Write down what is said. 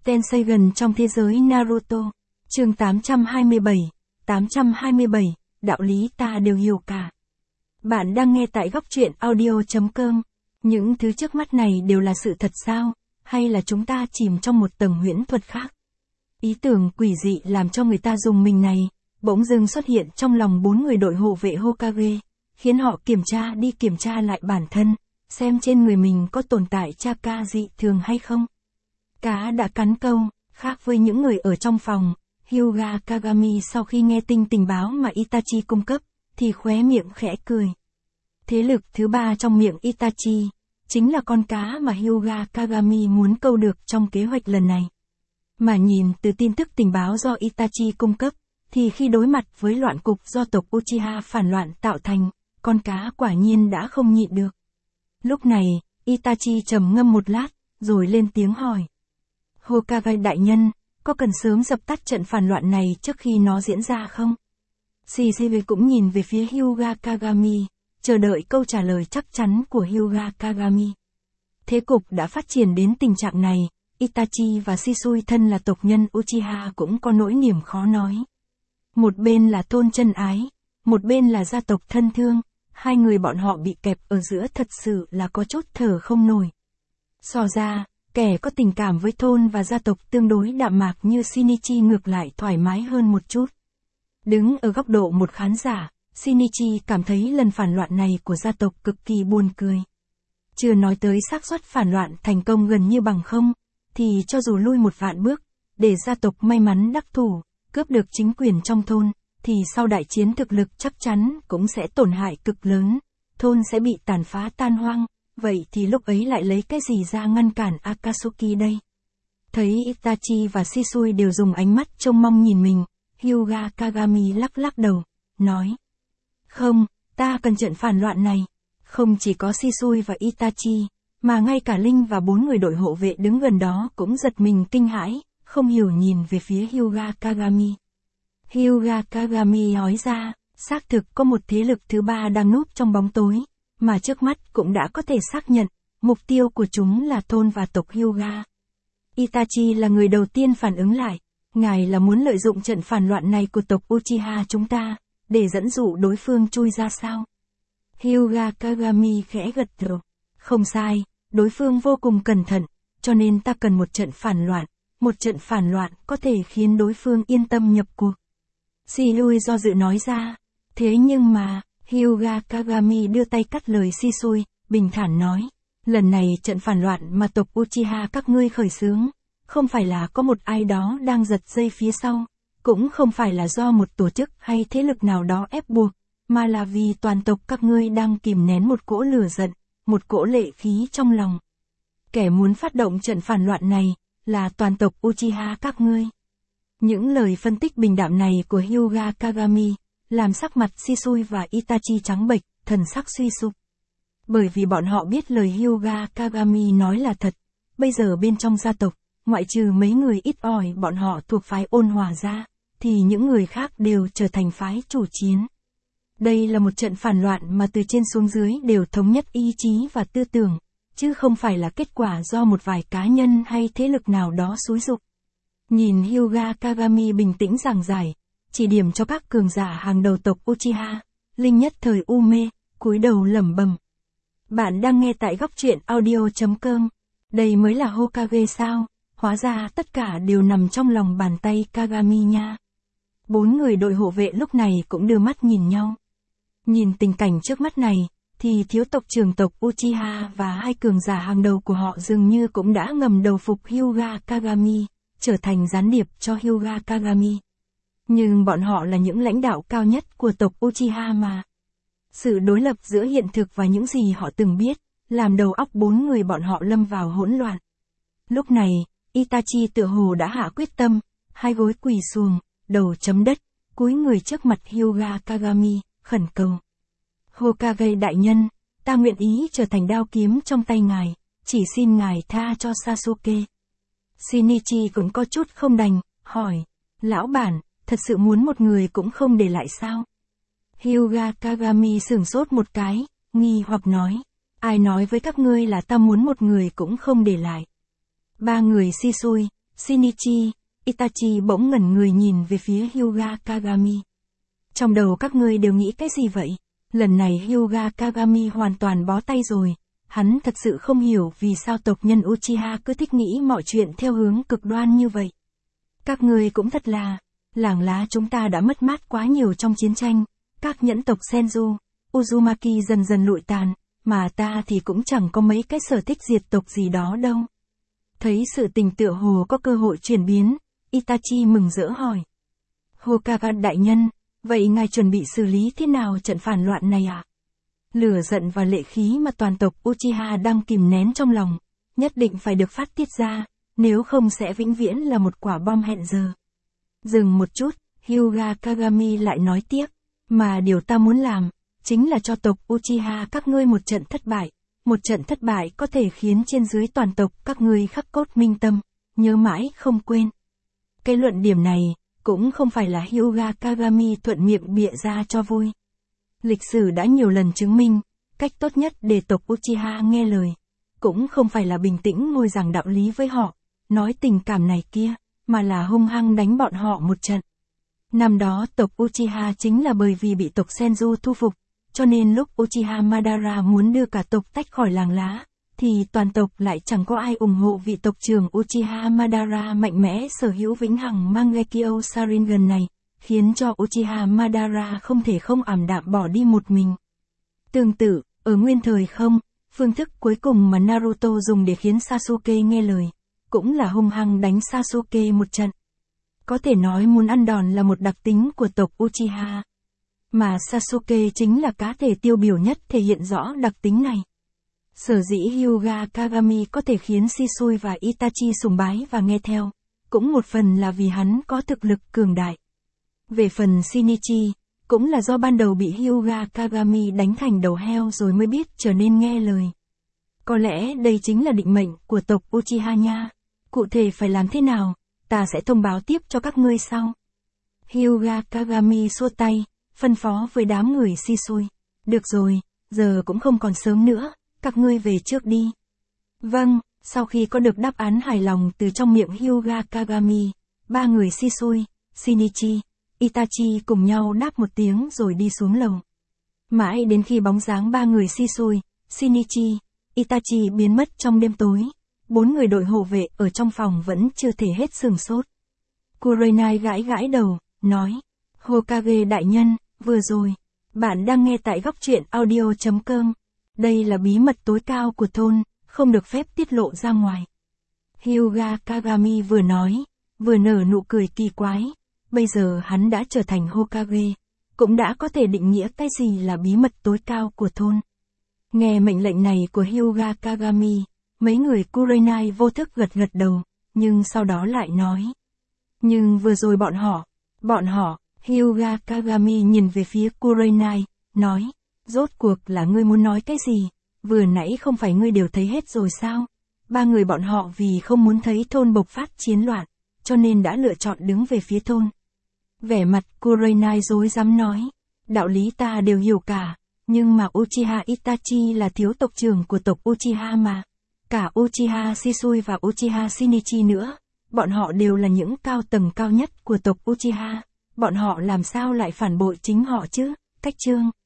Tenseigan trong thế giới Naruto. Chương 827, đạo lý ta đều hiểu cả. Bạn đang nghe tại góc truyện audio.com. Những thứ trước mắt này đều là sự thật sao, hay là chúng ta chìm trong một tầng huyễn thuật khác? Ý tưởng quỷ dị làm cho người ta dùng mình này, bỗng dưng xuất hiện trong lòng 4 người đội hộ vệ Hokage, khiến họ kiểm tra lại bản thân, xem trên người mình có tồn tại chakra dị thường hay không. Cá đã cắn câu, khác với những người ở trong phòng, Hyuga Kagami sau khi nghe tình báo mà Itachi cung cấp, thì khóe miệng khẽ cười. Thế lực thứ 3 trong miệng Itachi, chính là con cá mà Hyuga Kagami muốn câu được trong kế hoạch lần này. Mà nhìn từ tin tức tình báo do Itachi cung cấp, thì khi đối mặt với loạn cục do tộc Uchiha phản loạn tạo thành, con cá quả nhiên đã không nhịn được. Lúc này, Itachi trầm ngâm một lát, rồi lên tiếng hỏi. Hokage đại nhân, có cần sớm dập tắt trận phản loạn này trước khi nó diễn ra không? Shizue cũng nhìn về phía Hyuga Kagami, chờ đợi câu trả lời chắc chắn của Hyuga Kagami. Thế cục đã phát triển đến tình trạng này, Itachi và Shisui thân là tộc nhân Uchiha cũng có nỗi niềm khó nói. Một bên là thôn chân ái, một bên là gia tộc thân thương, hai người bọn họ bị kẹp ở giữa thật sự là có chút thở không nổi. So ra, kẻ có tình cảm với thôn và gia tộc tương đối đạm mạc như Shinichi ngược lại thoải mái hơn một chút. Đứng ở góc độ một khán giả, Shinichi cảm thấy lần phản loạn này của gia tộc cực kỳ buồn cười. Chưa nói tới xác suất phản loạn thành công gần như bằng không, thì cho dù lui một vạn bước, để gia tộc may mắn đắc thủ, cướp được chính quyền trong thôn, thì sau đại chiến thực lực chắc chắn cũng sẽ tổn hại cực lớn, thôn sẽ bị tàn phá tan hoang. Vậy thì lúc ấy lại lấy cái gì ra ngăn cản Akatsuki đây? Thấy Itachi và Shisui đều dùng ánh mắt trông mong nhìn mình, Hyuga Kagami lắc đầu, nói. Không, ta cần trận phản loạn này. Không chỉ có Shisui và Itachi, mà ngay cả Linh và 4 người đội hộ vệ đứng gần đó cũng giật mình kinh hãi, không hiểu nhìn về phía Hyuga Kagami. Hyuga Kagami nói ra, xác thực có một thế lực thứ 3 đang núp trong bóng tối, mà trước mắt cũng đã có thể xác nhận, mục tiêu của chúng là thôn và tộc Hyuga. Itachi là người đầu tiên phản ứng lại, ngài là muốn lợi dụng trận phản loạn này của tộc Uchiha chúng ta, để dẫn dụ đối phương chui ra sao? Hyuga Kagami khẽ gật đầu. Không sai, đối phương vô cùng cẩn thận, cho nên ta cần một trận phản loạn có thể khiến đối phương yên tâm nhập cuộc. Shirui do dự nói ra, thế nhưng mà, Hyuga Kagami đưa tay cắt lời Shisui, bình thản nói, lần này trận phản loạn mà tộc Uchiha các ngươi khởi xướng, không phải là có một ai đó đang giật dây phía sau, cũng không phải là do một tổ chức hay thế lực nào đó ép buộc, mà là vì toàn tộc các ngươi đang kìm nén một cỗ lửa giận, một cỗ lệ khí trong lòng. Kẻ muốn phát động trận phản loạn này, là toàn tộc Uchiha các ngươi. Những lời phân tích bình đạm này của Hyuga Kagami, làm sắc mặt Shisui và Itachi trắng bệch, thần sắc suy sụp. Bởi vì bọn họ biết lời Hyuga Kagami nói là thật, bây giờ bên trong gia tộc, ngoại trừ mấy người ít ỏi bọn họ thuộc phái ôn hòa ra, thì những người khác đều trở thành phái chủ chiến. Đây là một trận phản loạn mà từ trên xuống dưới đều thống nhất ý chí và tư tưởng, chứ không phải là kết quả do một vài cá nhân hay thế lực nào đó xúi giục. Nhìn Hyuga Kagami bình tĩnh giảng giải, chỉ điểm cho các cường giả hàng đầu tộc Uchiha, Linh nhất thời u mê, cúi đầu lẩm bẩm. Bạn đang nghe tại góc truyện audio.com. Đây mới là Hokage sao? Hóa ra tất cả đều nằm trong lòng bàn tay Kagami nha. 4 người đội hộ vệ lúc này cũng đưa mắt nhìn nhau. Nhìn tình cảnh trước mắt này, thì thiếu tộc trưởng tộc Uchiha và hai cường giả hàng đầu của họ dường như cũng đã ngầm đầu phục Hyuga Kagami, trở thành gián điệp cho Hyuga Kagami. Nhưng bọn họ là những lãnh đạo cao nhất của tộc Uchiha mà. Sự đối lập giữa hiện thực và những gì họ từng biết, làm đầu óc 4 người bọn họ lâm vào hỗn loạn. Lúc này, Itachi tựa hồ đã hạ quyết tâm, hai gối quỳ xuống, đầu chấm đất, cúi người trước mặt Hyuga Kagami, khẩn cầu. Hokage đại nhân, ta nguyện ý trở thành đao kiếm trong tay ngài, chỉ xin ngài tha cho Sasuke. Shinichi cũng có chút không đành, hỏi, lão bản, thật sự muốn một người cũng không để lại sao? Hyuga Kagami sửng sốt một cái, nghi hoặc nói, ai nói với các ngươi là ta muốn một người cũng không để lại? 3 người Shisui, Shinichi, Itachi bỗng ngẩn người nhìn về phía Hyuga Kagami. Trong đầu các ngươi đều nghĩ cái gì vậy? Lần này Hyuga Kagami hoàn toàn bó tay rồi. Hắn thật sự không hiểu vì sao tộc nhân Uchiha cứ thích nghĩ mọi chuyện theo hướng cực đoan như vậy. Các ngươi cũng thật là, làng lá chúng ta đã mất mát quá nhiều trong chiến tranh, các nhẫn tộc Senju, Uzumaki dần dần lụi tàn, mà ta thì cũng chẳng có mấy cái sở thích diệt tộc gì đó đâu. Thấy sự tình tựa hồ có cơ hội chuyển biến, Itachi mừng rỡ hỏi. Hokage đại nhân, vậy ngài chuẩn bị xử lý thế nào trận phản loạn này ạ? Lửa giận và lệ khí mà toàn tộc Uchiha đang kìm nén trong lòng, nhất định phải được phát tiết ra, nếu không sẽ vĩnh viễn là một quả bom hẹn giờ. Dừng một chút, Hyuga Kagami lại nói tiếp, mà điều ta muốn làm, chính là cho tộc Uchiha các ngươi một trận thất bại. Một trận thất bại có thể khiến trên dưới toàn tộc các ngươi khắc cốt minh tâm, nhớ mãi không quên. Cái luận điểm này, cũng không phải là Hyuga Kagami thuận miệng bịa ra cho vui. Lịch sử đã nhiều lần chứng minh, cách tốt nhất để tộc Uchiha nghe lời, cũng không phải là bình tĩnh ngồi giảng đạo lý với họ, nói tình cảm này kia, mà là hung hăng đánh bọn họ một trận. Năm đó tộc Uchiha chính là bởi vì bị tộc Senju thu phục, cho nên lúc Uchiha Madara muốn đưa cả tộc tách khỏi làng lá, thì toàn tộc lại chẳng có ai ủng hộ vị tộc trưởng Uchiha Madara mạnh mẽ sở hữu vĩnh hằng Mangekyo Sharingan này, khiến cho Uchiha Madara không thể không ảm đạm bỏ đi một mình. Tương tự, ở nguyên thời không, phương thức cuối cùng mà Naruto dùng để khiến Sasuke nghe lời, cũng là hung hăng đánh Sasuke một trận. Có thể nói muốn ăn đòn là một đặc tính của tộc Uchiha. Mà Sasuke chính là cá thể tiêu biểu nhất thể hiện rõ đặc tính này. Sở dĩ Hyuga Kagami có thể khiến Shisui và Itachi sùng bái và nghe theo, cũng một phần là vì hắn có thực lực cường đại. Về phần Shinichi, cũng là do ban đầu bị Hyuga Kagami đánh thành đầu heo rồi mới biết trở nên nghe lời. Có lẽ đây chính là định mệnh của tộc Uchiha nha. Cụ thể phải làm thế nào, ta sẽ thông báo tiếp cho các ngươi sau. Hyuga Kagami xua tay, phân phó với đám người Shisui. Được rồi, giờ cũng không còn sớm nữa, các ngươi về trước đi. Vâng, sau khi có được đáp án hài lòng từ trong miệng Hyuga Kagami, ba người Shisui, Shinichi, Itachi cùng nhau đáp một tiếng rồi đi xuống lầu. Mãi đến khi bóng dáng ba người Shisui, Shinichi, Itachi biến mất trong đêm tối, bốn người đội hộ vệ ở trong phòng vẫn chưa thể hết sửng sốt. Kurenai gãi gãi đầu, nói, Hokage đại nhân, vừa rồi, bạn đang nghe tại góc truyện audio.com. Đây là bí mật tối cao của thôn, không được phép tiết lộ ra ngoài. Hyuga Kagami vừa nói, vừa nở nụ cười kỳ quái. Bây giờ hắn đã trở thành Hokage, cũng đã có thể định nghĩa cái gì là bí mật tối cao của thôn. Nghe mệnh lệnh này của Hyuga Kagami, mấy người Kurenai vô thức gật gật đầu, nhưng sau đó lại nói. Nhưng vừa rồi bọn họ, Hyuga Kagami nhìn về phía Kurenai, nói, rốt cuộc là ngươi muốn nói cái gì, vừa nãy không phải ngươi đều thấy hết rồi sao? Ba người bọn họ vì không muốn thấy thôn bộc phát chiến loạn, cho nên đã lựa chọn đứng về phía thôn. Vẻ mặt Kurenai rối rắm nói, đạo lý ta đều hiểu cả, nhưng mà Uchiha Itachi là thiếu tộc trưởng của tộc Uchiha mà. Cả Uchiha Shisui và Uchiha Shinichi nữa, bọn họ đều là những cao tầng cao nhất của tộc Uchiha, bọn họ làm sao lại phản bội chính họ chứ? Cách chương